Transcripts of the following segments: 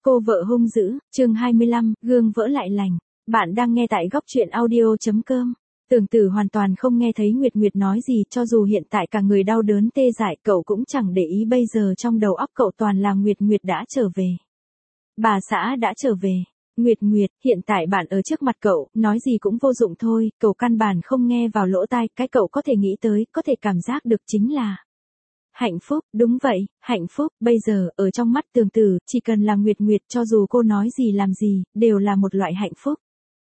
Cô vợ hung dữ, chương 25, gương vỡ lại lành. Bạn đang nghe tại góc truyện audio.com. Tưởng Tử hoàn toàn không nghe thấy Nguyệt Nguyệt nói gì, cho dù hiện tại cả người đau đớn tê dại, cậu cũng chẳng để ý, bây giờ trong đầu óc cậu toàn là Nguyệt Nguyệt đã trở về. Bà xã đã trở về. Nguyệt Nguyệt, hiện tại bạn ở trước mặt cậu, nói gì cũng vô dụng thôi, cậu căn bản không nghe vào lỗ tai, cái cậu có thể nghĩ tới, có thể cảm giác được chính là hạnh phúc. Đúng vậy, hạnh phúc. Bây giờ, ở trong mắt Tưởng Tử, chỉ cần là Nguyệt Nguyệt, cho dù cô nói gì làm gì, đều là một loại hạnh phúc.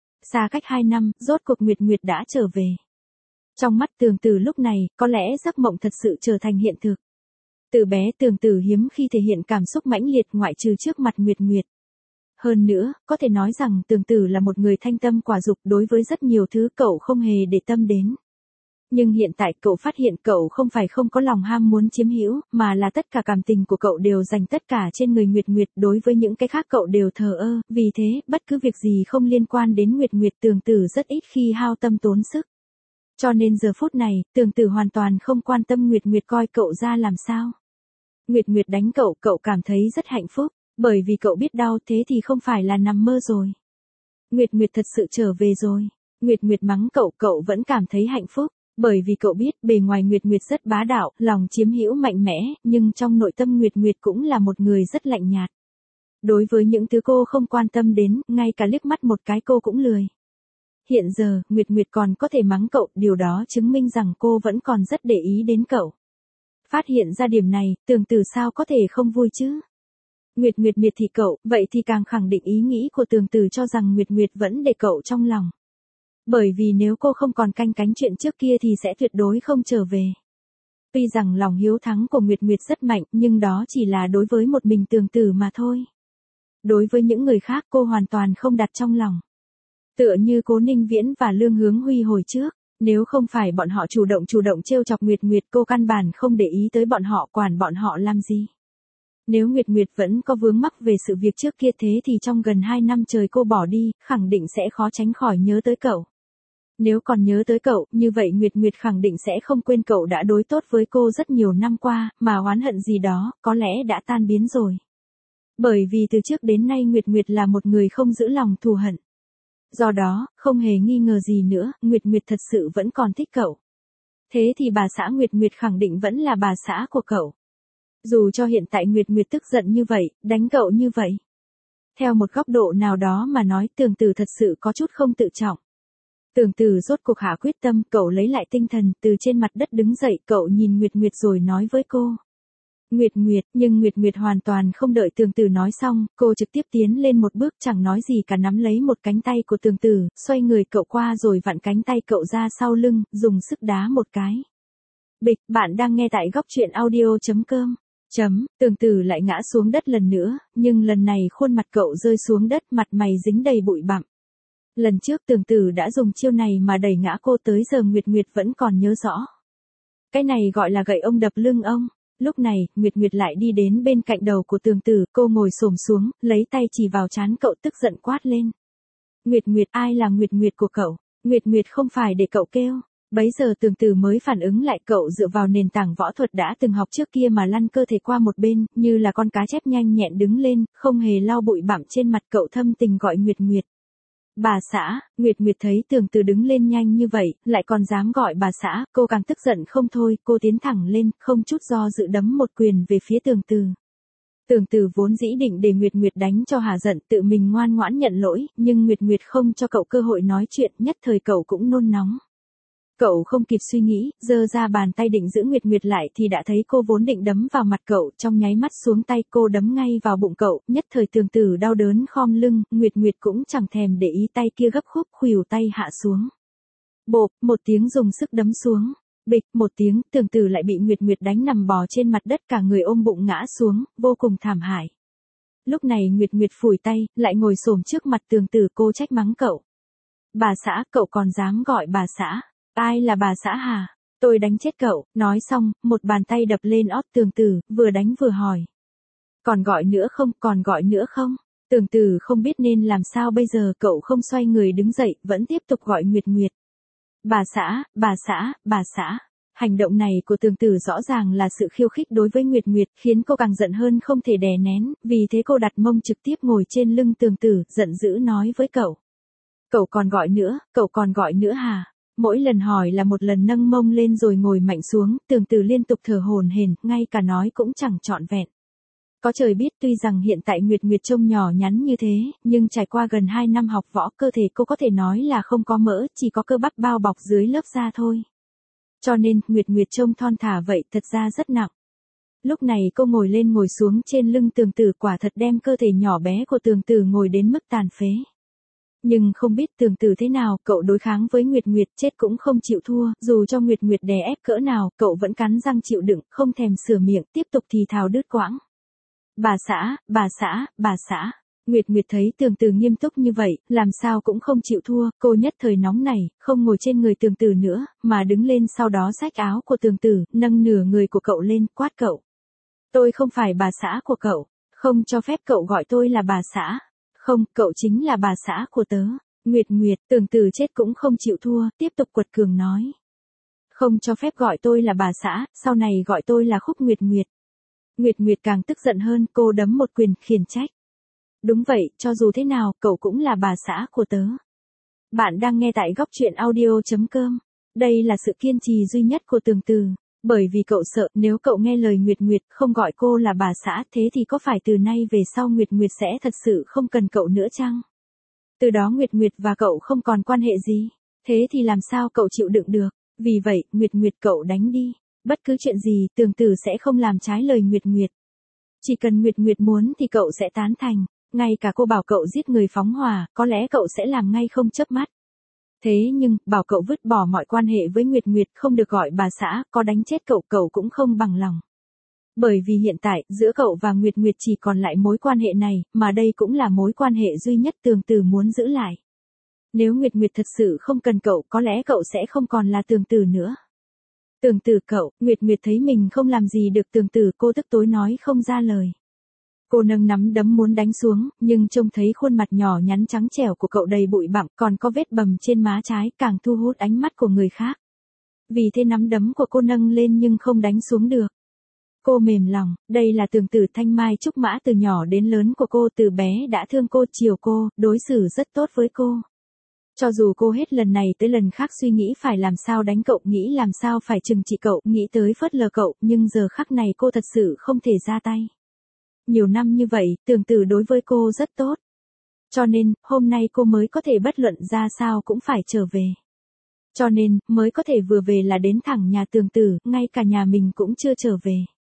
Xa cách 2 năm, rốt cuộc Nguyệt Nguyệt đã trở về. Trong mắt Tưởng Tử lúc này, có lẽ giấc mộng thật sự trở thành hiện thực. Từ bé Tưởng Tử hiếm khi thể hiện cảm xúc mãnh liệt ngoại trừ trước mặt Nguyệt Nguyệt. Hơn nữa, có thể nói rằng Tưởng Tử là một người thanh tâm quả dục, đối với rất nhiều thứ cậu không hề để tâm đến. Nhưng hiện tại cậu phát hiện cậu không phải không có lòng ham muốn chiếm hữu, mà là tất cả cảm tình của cậu đều dành tất cả trên người Nguyệt Nguyệt, đối với những cái khác cậu đều thờ ơ, vì thế, bất cứ việc gì không liên quan đến Nguyệt Nguyệt Tưởng Tử rất ít khi hao tâm tốn sức. Cho nên giờ phút này, Tưởng Tử hoàn toàn không quan tâm Nguyệt Nguyệt coi cậu ra làm sao. Nguyệt Nguyệt đánh cậu, cậu cảm thấy rất hạnh phúc, bởi vì cậu biết đau, thế thì không phải là nằm mơ rồi. Nguyệt Nguyệt thật sự trở về rồi. Nguyệt Nguyệt mắng cậu, cậu vẫn cảm thấy hạnh phúc. Bởi vì cậu biết bề ngoài Nguyệt Nguyệt rất bá đạo, lòng chiếm hữu mạnh mẽ, nhưng trong nội tâm Nguyệt Nguyệt cũng là một người rất lạnh nhạt. Đối với những thứ cô không quan tâm đến, ngay cả liếc mắt một cái cô cũng lười. Hiện giờ, Nguyệt Nguyệt còn có thể mắng cậu, điều đó chứng minh rằng cô vẫn còn rất để ý đến cậu. Phát hiện ra điểm này, Tưởng Tử sao có thể không vui chứ? Nguyệt Nguyệt miệt thị cậu, vậy thì càng khẳng định ý nghĩ của Tưởng Tử cho rằng Nguyệt Nguyệt vẫn để cậu trong lòng. Bởi vì nếu cô không còn canh cánh chuyện trước kia thì sẽ tuyệt đối không trở về. Tuy rằng lòng hiếu thắng của Nguyệt Nguyệt rất mạnh, nhưng đó chỉ là đối với một mình Tưởng Tử mà thôi. Đối với những người khác cô hoàn toàn không đặt trong lòng. Tựa như Cố Ninh Viễn và Lương Hướng Huy hồi trước, nếu không phải bọn họ chủ động trêu chọc Nguyệt Nguyệt, cô căn bản không để ý tới bọn họ, quản bọn họ làm gì. Nếu Nguyệt Nguyệt vẫn có vướng mắc về sự việc trước kia, thế thì trong gần 2 năm trời cô bỏ đi, khẳng định sẽ khó tránh khỏi nhớ tới cậu. Nếu còn nhớ tới cậu, như vậy Nguyệt Nguyệt khẳng định sẽ không quên cậu đã đối tốt với cô rất nhiều năm qua, mà oán hận gì đó, có lẽ đã tan biến rồi. Bởi vì từ trước đến nay Nguyệt Nguyệt là một người không giữ lòng thù hận. Do đó, không hề nghi ngờ gì nữa, Nguyệt Nguyệt thật sự vẫn còn thích cậu. Thế thì bà xã Nguyệt Nguyệt khẳng định vẫn là bà xã của cậu. Dù cho hiện tại Nguyệt Nguyệt tức giận như vậy, đánh cậu như vậy. Theo một góc độ nào đó mà nói, Tưởng Tử thật sự có chút không tự trọng. Tưởng Tử rốt cuộc hạ quyết tâm, cậu lấy lại tinh thần, từ trên mặt đất đứng dậy, cậu nhìn Nguyệt Nguyệt rồi nói với cô. Nguyệt Nguyệt, nhưng Nguyệt Nguyệt hoàn toàn không đợi Tưởng Tử nói xong, cô trực tiếp tiến lên một bước, chẳng nói gì cả, nắm lấy một cánh tay của Tưởng Tử, xoay người cậu qua rồi vặn cánh tay cậu ra sau lưng, dùng sức đá một cái. Bịch, bạn đang nghe tại góc truyện audio.com. Tưởng Tử lại ngã xuống đất lần nữa, nhưng lần này khuôn mặt cậu rơi xuống đất, mặt mày dính đầy bụi bặm. Lần trước Tưởng Tử đã dùng chiêu này mà đẩy ngã cô, tới giờ Nguyệt Nguyệt vẫn còn nhớ rõ. Cái này gọi là gậy ông đập lưng ông. Lúc này, Nguyệt Nguyệt lại đi đến bên cạnh đầu của Tưởng Tử, cô ngồi xổm xuống, lấy tay chỉ vào trán cậu, tức giận quát lên. Nguyệt Nguyệt, ai là Nguyệt Nguyệt của cậu? Nguyệt Nguyệt không phải để cậu kêu. Bấy giờ Tưởng Tử mới phản ứng lại, cậu dựa vào nền tảng võ thuật đã từng học trước kia mà lăn cơ thể qua một bên, như là con cá chép nhanh nhẹn đứng lên, không hề lau bụi bặm trên mặt, cậu thâm tình gọi Nguyệt Nguyệt. Bà xã. Nguyệt Nguyệt thấy Tưởng Tử đứng lên nhanh như vậy, lại còn dám gọi bà xã, cô càng tức giận không thôi, cô tiến thẳng lên, không chút do dự đấm một quyền về phía Tưởng Tử. Tưởng Tử vốn dĩ định để Nguyệt Nguyệt đánh cho hả giận, tự mình ngoan ngoãn nhận lỗi, nhưng Nguyệt Nguyệt không cho cậu cơ hội nói chuyện, nhất thời cậu cũng nôn nóng. Cậu không kịp suy nghĩ, giơ ra bàn tay định giữ Nguyệt Nguyệt lại thì đã thấy cô vốn định đấm vào mặt cậu, trong nháy mắt xuống tay, cô đấm ngay vào bụng cậu, nhất thời Tưởng Tử đau đớn khom lưng, Nguyệt Nguyệt cũng chẳng thèm để ý, tay kia gấp khúc khuỷu tay hạ xuống. Bộp, một tiếng dùng sức đấm xuống. Bịch, một tiếng, Tưởng Tử lại bị Nguyệt Nguyệt đánh nằm bò trên mặt đất, cả người ôm bụng ngã xuống, vô cùng thảm hại. Lúc này Nguyệt Nguyệt phủi tay, lại ngồi xổm trước mặt Tưởng Tử, cô trách mắng cậu. Bà xã, cậu còn dám gọi bà xã? Ai là bà xã hả? Tôi đánh chết cậu. Nói xong, một bàn tay đập lên ót Tưởng Tử, vừa đánh vừa hỏi. Còn gọi nữa không, còn gọi nữa không? Tưởng Tử không biết nên làm sao bây giờ, cậu không xoay người đứng dậy, vẫn tiếp tục gọi Nguyệt Nguyệt. Bà xã, bà xã, bà xã. Hành động này của Tường Tử rõ ràng là sự khiêu khích đối với Nguyệt Nguyệt, khiến cô càng giận hơn không thể đè nén, vì thế cô đặt mông trực tiếp ngồi trên lưng Tường Tử, giận dữ nói với cậu. Cậu còn gọi nữa hả? Mỗi lần hỏi là một lần nâng mông lên rồi ngồi mạnh xuống, Tường Tử liên tục thở hổn hển, ngay cả nói cũng chẳng trọn vẹn. Có trời biết tuy rằng hiện tại Nguyệt Nguyệt trông nhỏ nhắn như thế, nhưng trải qua gần 2 năm học võ cơ thể cô có thể nói là không có mỡ, chỉ có cơ bắp bao bọc dưới lớp da thôi. Cho nên, Nguyệt Nguyệt trông thon thả vậy thật ra rất nặng. Lúc này cô ngồi lên ngồi xuống trên lưng Tường Tử quả thật đem cơ thể nhỏ bé của Tường Tử ngồi đến mức tàn phế. Nhưng không biết Tường Tử thế nào, cậu đối kháng với Nguyệt Nguyệt chết cũng không chịu thua, dù cho Nguyệt Nguyệt đè ép cỡ nào, cậu vẫn cắn răng chịu đựng, không thèm sửa miệng, tiếp tục thì thào đứt quãng. Bà xã. Nguyệt Nguyệt thấy Tường Tử nghiêm túc như vậy, làm sao cũng không chịu thua, cô nhất thời nóng này, không ngồi trên người Tường Tử nữa, mà đứng lên sau đó xách áo của Tường Tử, nâng nửa người của cậu lên, quát cậu. Tôi không phải bà xã của cậu, không cho phép cậu gọi tôi là bà xã. Không, cậu chính là bà xã của tớ. Nguyệt Nguyệt, Tường Tử chết cũng không chịu thua, tiếp tục quật cường nói. Không cho phép gọi tôi là bà xã, sau này gọi tôi là Khúc Nguyệt Nguyệt. Nguyệt Nguyệt càng tức giận hơn, cô đấm một quyền, khiển trách. Đúng vậy, cho dù thế nào, cậu cũng là bà xã của tớ. Bạn đang nghe tại góc truyện audio.com. Đây là sự kiên trì duy nhất của Tường Tử. Bởi vì cậu sợ, nếu cậu nghe lời Nguyệt Nguyệt không gọi cô là bà xã, thế thì có phải từ nay về sau Nguyệt Nguyệt sẽ thật sự không cần cậu nữa chăng? Từ đó Nguyệt Nguyệt và cậu không còn quan hệ gì. Thế thì làm sao cậu chịu đựng được? Vì vậy, Nguyệt Nguyệt cậu đánh đi. Bất cứ chuyện gì, Tường Tử sẽ không làm trái lời Nguyệt Nguyệt. Chỉ cần Nguyệt Nguyệt muốn thì cậu sẽ tán thành. Ngay cả cô bảo cậu giết người phóng hỏa, có lẽ cậu sẽ làm ngay không chớp mắt. Thế nhưng, bảo cậu vứt bỏ mọi quan hệ với Nguyệt Nguyệt, không được gọi bà xã, có đánh chết cậu, cậu cũng không bằng lòng. Bởi vì hiện tại, giữa cậu và Nguyệt Nguyệt chỉ còn lại mối quan hệ này, mà đây cũng là mối quan hệ duy nhất Tường Tử muốn giữ lại. Nếu Nguyệt Nguyệt thật sự không cần cậu, có lẽ cậu sẽ không còn là Tường Tử nữa. Tường Tử cậu, Nguyệt Nguyệt thấy mình không làm gì được Tường Tử, cô tức tối nói không ra lời. Cô nâng nắm đấm muốn đánh xuống, nhưng trông thấy khuôn mặt nhỏ nhắn trắng trẻo của cậu đầy bụi bặm, còn có vết bầm trên má trái, càng thu hút ánh mắt của người khác. Vì thế nắm đấm của cô nâng lên nhưng không đánh xuống được. Cô mềm lòng, đây là Tường Tử thanh mai trúc mã từ nhỏ đến lớn của cô, từ bé đã thương cô, chiều cô, đối xử rất tốt với cô. Cho dù cô hết lần này tới lần khác suy nghĩ phải làm sao đánh cậu, nghĩ làm sao phải trừng trị cậu, nghĩ tới phớt lờ cậu, nhưng giờ khắc này cô thật sự không thể ra tay. Nhiều năm như vậy, Tường Tử đối với cô rất tốt. Cho nên, hôm nay cô mới có thể bất luận ra sao cũng phải trở về. Cho nên, mới có thể vừa về là đến thẳng nhà Tường Tử, ngay cả nhà mình cũng chưa trở về.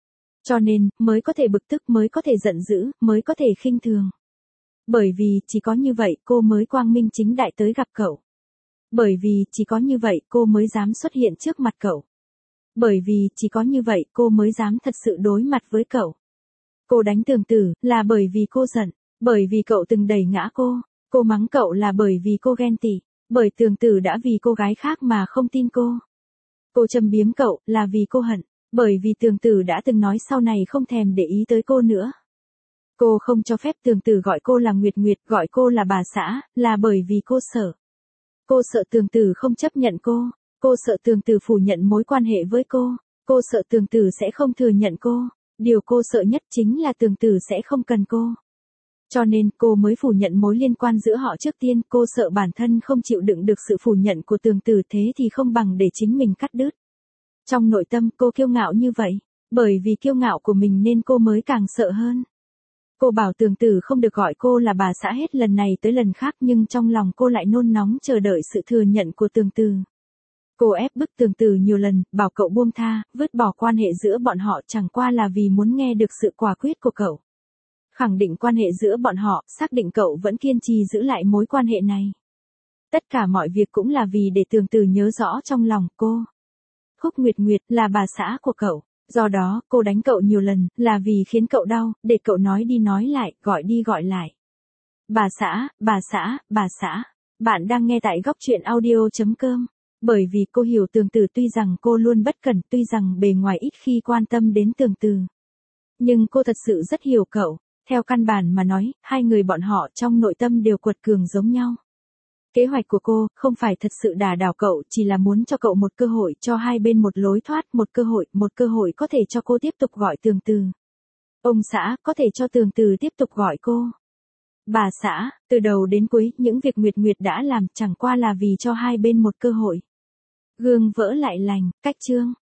Cho nên, mới có thể bực tức, mới có thể giận dữ, mới có thể khinh thường. Bởi vì, chỉ có như vậy, cô mới quang minh chính đại tới gặp cậu. Bởi vì, chỉ có như vậy, cô mới dám xuất hiện trước mặt cậu. Bởi vì, chỉ có như vậy, cô mới dám thật sự đối mặt với cậu. Cô đánh Tường Tử, là bởi vì cô giận. Bởi vì cậu từng đẩy ngã cô. Cô mắng cậu là bởi vì cô ghen tị. Bởi Tường Tử đã vì cô gái khác mà không tin cô. Cô châm biếm cậu, là vì cô hận. Bởi vì Tường Tử đã từng nói sau này không thèm để ý tới cô nữa. Cô không cho phép Tường Tử gọi cô là Nguyệt Nguyệt, gọi cô là bà xã, là bởi vì cô sợ. Cô sợ Tường Tử không chấp nhận cô. Cô sợ Tường Tử phủ nhận mối quan hệ với cô. Cô sợ Tường Tử sẽ không thừa nhận cô. Điều cô sợ nhất chính là Tường Tử sẽ không cần cô. Cho nên, cô mới phủ nhận mối liên quan giữa họ trước tiên, cô sợ bản thân không chịu đựng được sự phủ nhận của Tường Tử, thế thì không bằng để chính mình cắt đứt. Trong nội tâm cô kiêu ngạo như vậy, bởi vì kiêu ngạo của mình nên cô mới càng sợ hơn. Cô bảo Tường Tử không được gọi cô là bà xã hết lần này tới lần khác, nhưng trong lòng cô lại nôn nóng chờ đợi sự thừa nhận của Tường Tử. Cô ép bức Tường Tử nhiều lần, bảo cậu buông tha, vứt bỏ quan hệ giữa bọn họ, chẳng qua là vì muốn nghe được sự quả quyết của cậu. Khẳng định quan hệ giữa bọn họ, xác định cậu vẫn kiên trì giữ lại mối quan hệ này. Tất cả mọi việc cũng là vì để Tường Tử nhớ rõ trong lòng cô. Khúc Nguyệt Nguyệt là bà xã của cậu. Do đó, cô đánh cậu nhiều lần, là vì khiến cậu đau, để cậu nói đi nói lại, gọi đi gọi lại. Bà xã. Bạn đang nghe tại góc truyện audio.com. Bởi vì cô hiểu Tường Tử, tuy rằng cô luôn bất cẩn, tuy rằng bề ngoài ít khi quan tâm đến Tường Tử. Nhưng cô thật sự rất hiểu cậu. Theo căn bản mà nói, hai người bọn họ trong nội tâm đều quật cường giống nhau. Kế hoạch của cô không phải thật sự đả đảo cậu, chỉ là muốn cho cậu một cơ hội, cho hai bên một lối thoát, một cơ hội có thể cho cô tiếp tục gọi Tường Từ. Ông xã, có thể cho Tường Từ tiếp tục gọi cô. Bà xã, từ đầu đến cuối, những việc Nguyệt Nguyệt đã làm chẳng qua là vì cho hai bên một cơ hội. Gương vỡ lại lành, cách chương.